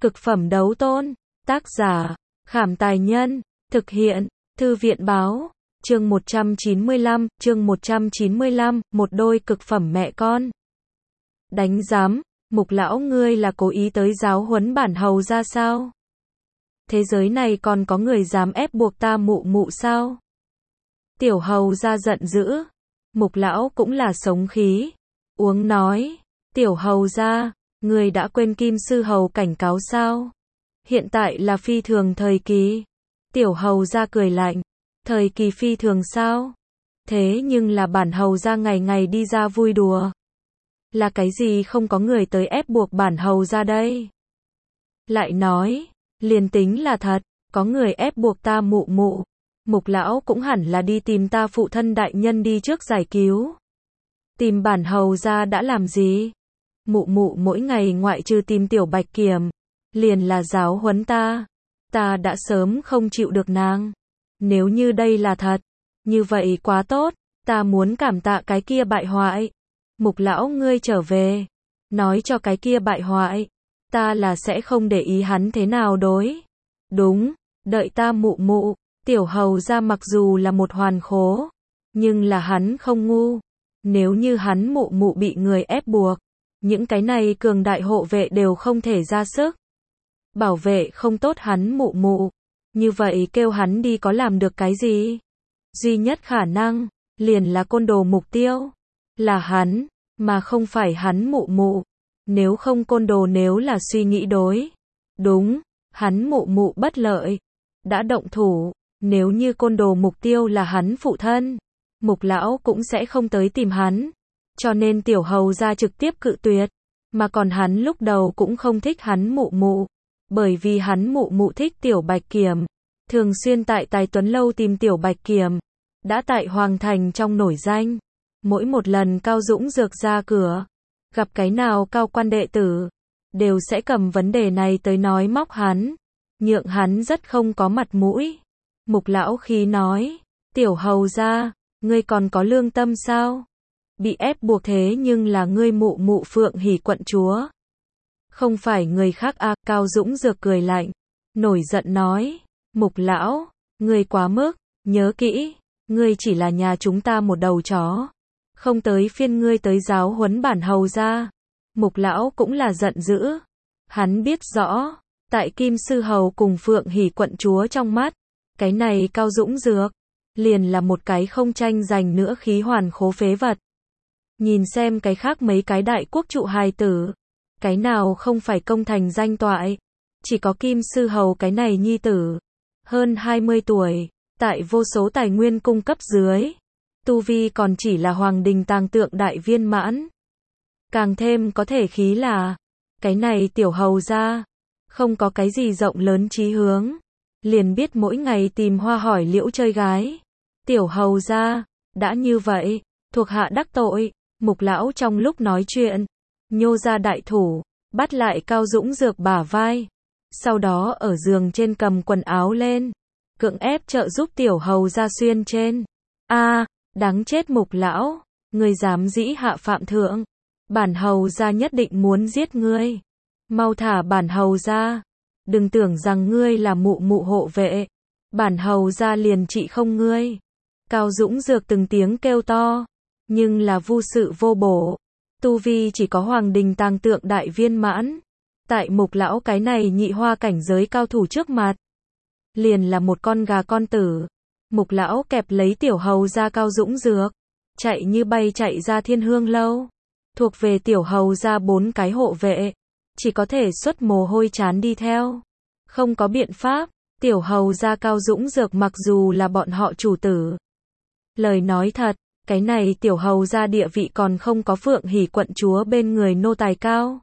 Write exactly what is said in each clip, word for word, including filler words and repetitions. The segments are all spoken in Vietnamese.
Cực phẩm đấu tôn. Tác giả, Khảm Tài Nhân. Thực hiện, Thư viện Báo. Chương một trăm chín mươi lăm, chương một trăm chín mươi lăm, một đôi cực phẩm mẹ con. Đánh giám, Mục lão ngươi là cố ý tới giáo huấn bản hầu ra sao? Thế giới này còn có người dám ép buộc ta mụ mụ sao? Tiểu hầu ra giận dữ. Mục lão cũng là sống khí. Uống nói, tiểu hầu ra, ngươi đã quên kim sư hầu cảnh cáo sao? Hiện tại là phi thường thời kỳ. Tiểu hầu ra cười lạnh. Thời kỳ phi thường sao? Thế nhưng là bản hầu ra ngày ngày đi ra vui đùa. Là cái gì không có người tới ép buộc bản hầu ra đây? Lại nói, liền tính là thật, có người ép buộc ta mụ mụ. Mục lão cũng hẳn là đi tìm ta phụ thân đại nhân đi trước giải cứu. Tìm bản hầu ra đã làm gì? Mụ mụ mỗi ngày ngoại trừ tìm tiểu bạch kiểm, liền là giáo huấn ta. Ta đã sớm không chịu được nàng. Nếu như đây là thật, như vậy quá tốt, ta muốn cảm tạ cái kia bại hoại. Mục lão ngươi trở về, nói cho cái kia bại hoại, ta là sẽ không để ý hắn thế nào đối. Đúng, đợi ta mụ mụ. Tiểu hầu ra mặc dù là một hoàn khố, nhưng là hắn không ngu. Nếu như hắn mụ mụ bị người ép buộc, những cái này cường đại hộ vệ đều không thể ra sức bảo vệ không tốt hắn mụ mụ. Như vậy kêu hắn đi có làm được cái gì? Duy nhất khả năng, liền là côn đồ mục tiêu. Là hắn, mà không phải hắn mụ mụ. Nếu không côn đồ nếu là suy nghĩ đối. Đúng, hắn mụ mụ bất lợi. Đã động thủ, nếu như côn đồ mục tiêu là hắn phụ thân, mục lão cũng sẽ không tới tìm hắn. Cho nên tiểu hầu ra trực tiếp cự tuyệt. Mà còn hắn lúc đầu cũng không thích hắn mụ mụ. Bởi vì hắn mụ mụ thích tiểu bạch kiểm. Thường xuyên tại Tài Tuấn Lâu tìm tiểu bạch kiểm. Đã tại Hoàng Thành trong nổi danh. Mỗi một lần Cao Dũng Dược ra cửa, gặp cái nào cao quan đệ tử, đều sẽ cầm vấn đề này tới nói móc hắn. Nhượng hắn rất không có mặt mũi. Mục lão khí nói, tiểu hầu ra, ngươi còn có lương tâm sao? Bị ép buộc thế nhưng là ngươi mụ mụ Phượng Hỉ quận chúa. Không phải người khác à? Cao Dũng Dược cười lạnh, nổi giận nói, Mục lão, ngươi quá mức, nhớ kỹ, ngươi chỉ là nhà chúng ta một đầu chó. Không tới phiên ngươi tới giáo huấn bản hầu ra. Mục lão cũng là giận dữ. Hắn biết rõ, tại Kim Sư Hầu cùng Phượng Hỉ quận chúa trong mắt, cái này Cao Dũng Dược, liền là một cái không tranh giành nữa khí hoàn khố phế vật. Nhìn xem cái khác mấy cái đại quốc trụ hài tử, cái nào không phải công thành danh toại. Chỉ có Kim Sư Hầu cái này nhi tử, hơn hai mươi tuổi, tại vô số tài nguyên cung cấp dưới, tu vi còn chỉ là Hoàng Đình Tàng Tượng đại viên mãn. Càng thêm có thể khí là, cái này tiểu hầu ra, không có cái gì rộng lớn chí hướng, liền biết mỗi ngày tìm hoa hỏi liễu chơi gái. Tiểu hầu ra, đã như vậy, thuộc hạ đắc tội. Mục lão trong lúc nói chuyện, nhô ra đại thủ, bắt lại Cao Dũng Dược bả vai. Sau đó ở giường trên cầm quần áo lên, cưỡng ép trợ giúp tiểu hầu ra xuyên trên. A, à, đáng chết Mục lão, ngươi dám dĩ hạ phạm thượng, bản hầu ra nhất định muốn giết ngươi. Mau thả bản hầu ra, đừng tưởng rằng ngươi là mụ mụ hộ vệ, bản hầu ra liền trị không ngươi. Cao Dũng Dược từng tiếng kêu to, nhưng là vu sự vô bổ, tu vi chỉ có Hoàng Đình Tàng Tượng đại viên mãn. Tại Mục lão cái này nhị hoa cảnh giới cao thủ trước mặt, liền là một con gà con tử. Mục lão kẹp lấy tiểu hầu ra Cao Dũng Dược, chạy như bay chạy ra Thiên Hương Lâu. Thuộc về tiểu hầu ra bốn cái hộ vệ, chỉ có thể xuất mồ hôi chán đi theo. Không có biện pháp, tiểu hầu ra Cao Dũng Dược mặc dù là bọn họ chủ tử. Lời nói thật, cái này tiểu hầu ra địa vị còn không có Phượng Hỉ quận chúa bên người nô tài cao.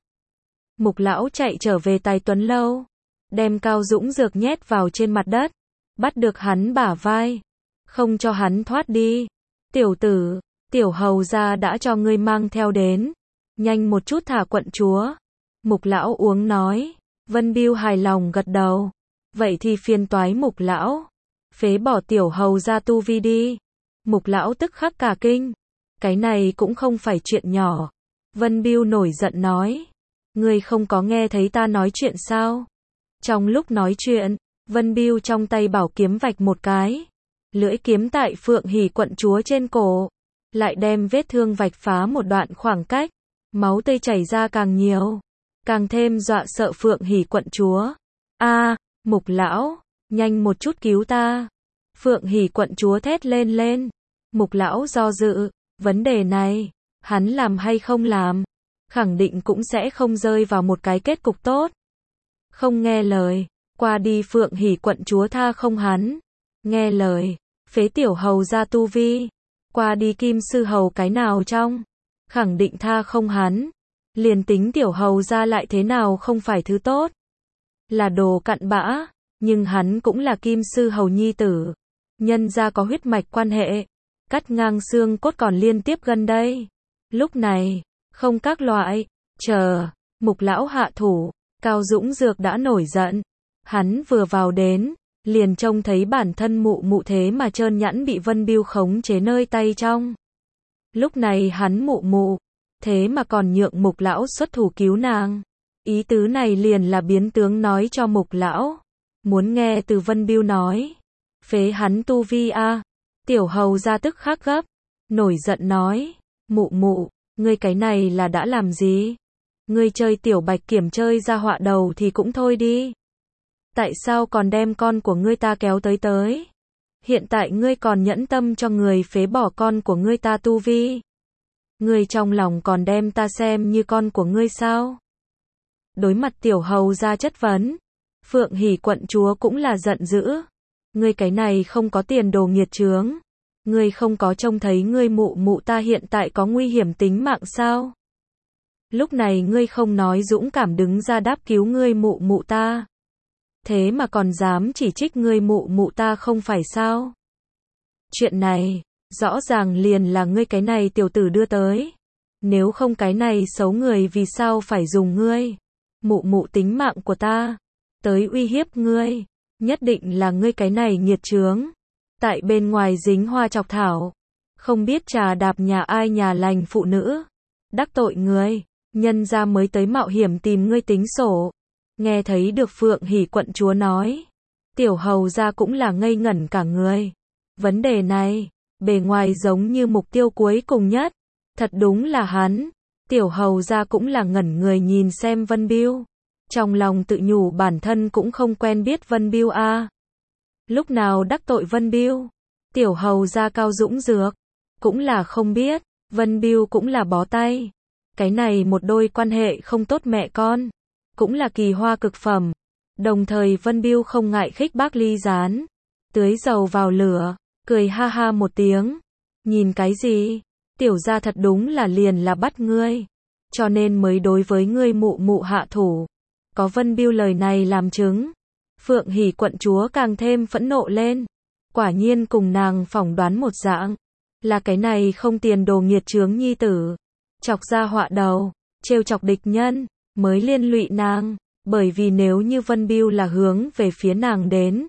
Mục lão chạy trở về Tài Tuấn Lâu, đem Cao Dũng Dược nhét vào trên mặt đất, bắt được hắn bả vai, không cho hắn thoát đi. Tiểu tử, tiểu hầu ra đã cho ngươi mang theo đến, nhanh một chút thả quận chúa. Mục lão uống nói. Vân Biêu hài lòng gật đầu. Vậy thì phiền toái Mục lão, phế bỏ tiểu hầu ra tu vi đi. Mục lão tức khắc cả kinh. Cái này cũng không phải chuyện nhỏ. Vân Biêu nổi giận nói. Ngươi không có nghe thấy ta nói chuyện sao? Trong lúc nói chuyện, Vân Bưu trong tay bảo kiếm vạch một cái. Lưỡi kiếm tại Phượng Hỷ quận chúa trên cổ. Lại đem vết thương vạch phá một đoạn khoảng cách. Máu tươi chảy ra càng nhiều. Càng thêm dọa sợ Phượng Hỷ quận chúa. A, Mục lão, nhanh một chút cứu ta. Phượng Hỷ quận chúa thét lên lên. Mục lão do dự, vấn đề này, hắn làm hay không làm, khẳng định cũng sẽ không rơi vào một cái kết cục tốt. Không nghe lời, qua đi Phượng Hỷ quận chúa tha không hắn. Nghe lời, phế tiểu hầu ra tu vi. Qua đi kim sư hầu cái nào trong, khẳng định tha không hắn. Liền tính tiểu hầu ra lại thế nào không phải thứ tốt. Là đồ cặn bã, nhưng hắn cũng là kim sư hầu nhi tử. Nhân ra có huyết mạch quan hệ, cắt ngang xương cốt còn liên tiếp gần đây. Lúc này, không các loại, chờ, Mục lão hạ thủ, Cao Dũng Dược đã nổi giận. Hắn vừa vào đến, liền trông thấy bản thân mụ mụ thế mà trơn nhẵn bị Vân Bưu khống chế nơi tay trong. Lúc này hắn mụ mụ, thế mà còn nhượng Mục lão xuất thủ cứu nàng. Ý tứ này liền là biến tướng nói cho Mục lão. Muốn nghe từ Vân Bưu nói. Phế hắn tu vi a. Tiểu hầu ra tức khắc gấp. Nổi giận nói. Mụ mụ, ngươi cái này là đã làm gì? Ngươi chơi tiểu bạch kiểm chơi ra họa đầu thì cũng thôi đi. Tại sao còn đem con của ngươi ta kéo tới tới? Hiện tại ngươi còn nhẫn tâm cho người phế bỏ con của ngươi ta tu vi. Ngươi trong lòng còn đem ta xem như con của ngươi sao? Đối mặt tiểu hầu ra chất vấn, Phượng Hỷ quận chúa cũng là giận dữ. Ngươi cái này không có tiền đồ nghiệt chướng. Ngươi không có trông thấy ngươi mụ mụ ta hiện tại có nguy hiểm tính mạng sao? Lúc này ngươi không nói dũng cảm đứng ra đáp cứu ngươi mụ mụ ta. Thế mà còn dám chỉ trích ngươi mụ mụ ta không phải sao? Chuyện này, rõ ràng liền là ngươi cái này tiểu tử đưa tới. Nếu không cái này xấu người vì sao phải dùng ngươi, mụ mụ tính mạng của ta, tới uy hiếp ngươi. Nhất định là ngươi cái này nghiệt chướng. Tại bên ngoài dính hoa chọc thảo. Không biết trà đạp nhà ai nhà lành phụ nữ. Đắc tội ngươi. Nhân ra mới tới mạo hiểm tìm ngươi tính sổ. Nghe thấy được Phượng Hỷ quận chúa nói. Tiểu hầu ra cũng là ngây ngẩn cả người. Vấn đề này, bề ngoài giống như mục tiêu cuối cùng nhất. Thật đúng là hắn. Tiểu hầu ra cũng là ngẩn người nhìn xem Vân Bưu. Trong lòng tự nhủ bản thân cũng không quen biết Vân Bưu a. À. Lúc nào đắc tội Vân Bưu? Tiểu hầu ra Cao Dũng Dược. Cũng là không biết. Vân Bưu cũng là bó tay. Cái này một đôi quan hệ không tốt mẹ con. Cũng là kỳ hoa cực phẩm. Đồng thời Vân Bưu không ngại khích bác ly gián. Tưới dầu vào lửa. Cười ha ha một tiếng. Nhìn cái gì? Tiểu gia thật đúng là liền là bắt ngươi. Cho nên mới đối với ngươi mụ mụ hạ thủ. Có Vân Bưu lời này làm chứng. Phượng Hỷ quận chúa càng thêm phẫn nộ lên. Quả nhiên cùng nàng phỏng đoán một dạng. Là cái này không tiền đồ nghiệt chướng nhi tử. Chọc ra họa đầu. Trêu chọc địch nhân. Mới liên lụy nàng. Bởi vì nếu như Vân Bưu là hướng về phía nàng đến.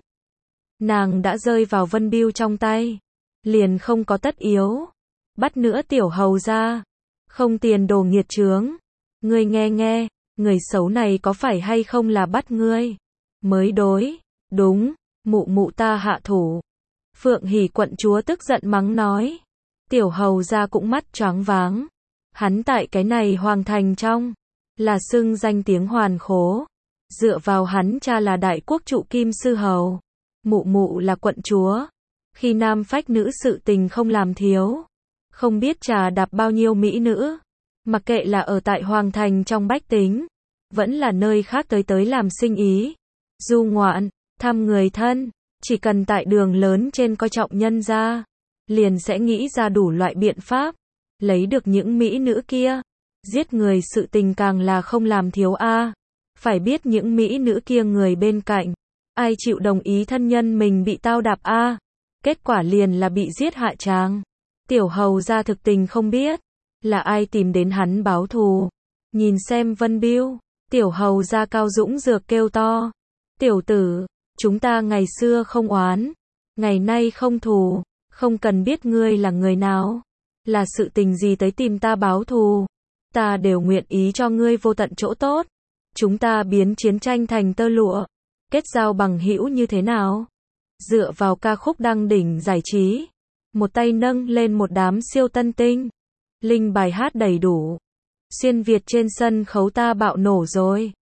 Nàng đã rơi vào Vân Bưu trong tay. Liền không có tất yếu. Bắt nữa tiểu hầu ra. Không tiền đồ nghiệt chướng. Ngươi nghe nghe. Người xấu này có phải hay không là bắt ngươi? Mới đối. Đúng. Mụ mụ ta hạ thủ. Phượng Hỷ quận chúa tức giận mắng nói. Tiểu hầu ra cũng mắt choáng váng. Hắn tại cái này hoàng thành trong. Là xưng danh tiếng hoàn khố. Dựa vào hắn cha là đại quốc trụ kim sư hầu. Mụ mụ là quận chúa. Khi nam phách nữ sự tình không làm thiếu. Không biết trà đạp bao nhiêu mỹ nữ. Mặc kệ là ở tại hoàng thành trong bách tính. Vẫn là nơi khác tới tới làm sinh ý. Du ngoạn, thăm người thân. Chỉ cần tại đường lớn trên coi trọng nhân ra. Liền sẽ nghĩ ra đủ loại biện pháp. Lấy được những mỹ nữ kia. Giết người sự tình càng là không làm thiếu a. À. Phải biết những mỹ nữ kia người bên cạnh. Ai chịu đồng ý thân nhân mình bị tao đạp a. À. Kết quả liền là bị giết hạ tràng. Tiểu hầu ra thực tình không biết. Là ai tìm đến hắn báo thù. Nhìn xem Vân Bưu. Tiểu hầu ra Cao Dũng Dược kêu to. Tiểu tử, chúng ta ngày xưa không oán. Ngày nay không thù. Không cần biết ngươi là người nào. Là sự tình gì tới tìm ta báo thù. ta đều nguyện ý cho ngươi vô tận chỗ tốt. Chúng ta biến chiến tranh thành tơ lụa, kết giao bằng hữu như thế nào? Dựa vào ca khúc đăng đỉnh giải trí, một tay nâng lên một đám siêu tân tinh, linh bài hát đầy đủ, xuyên Việt trên sân khấu ta bạo nổ rồi.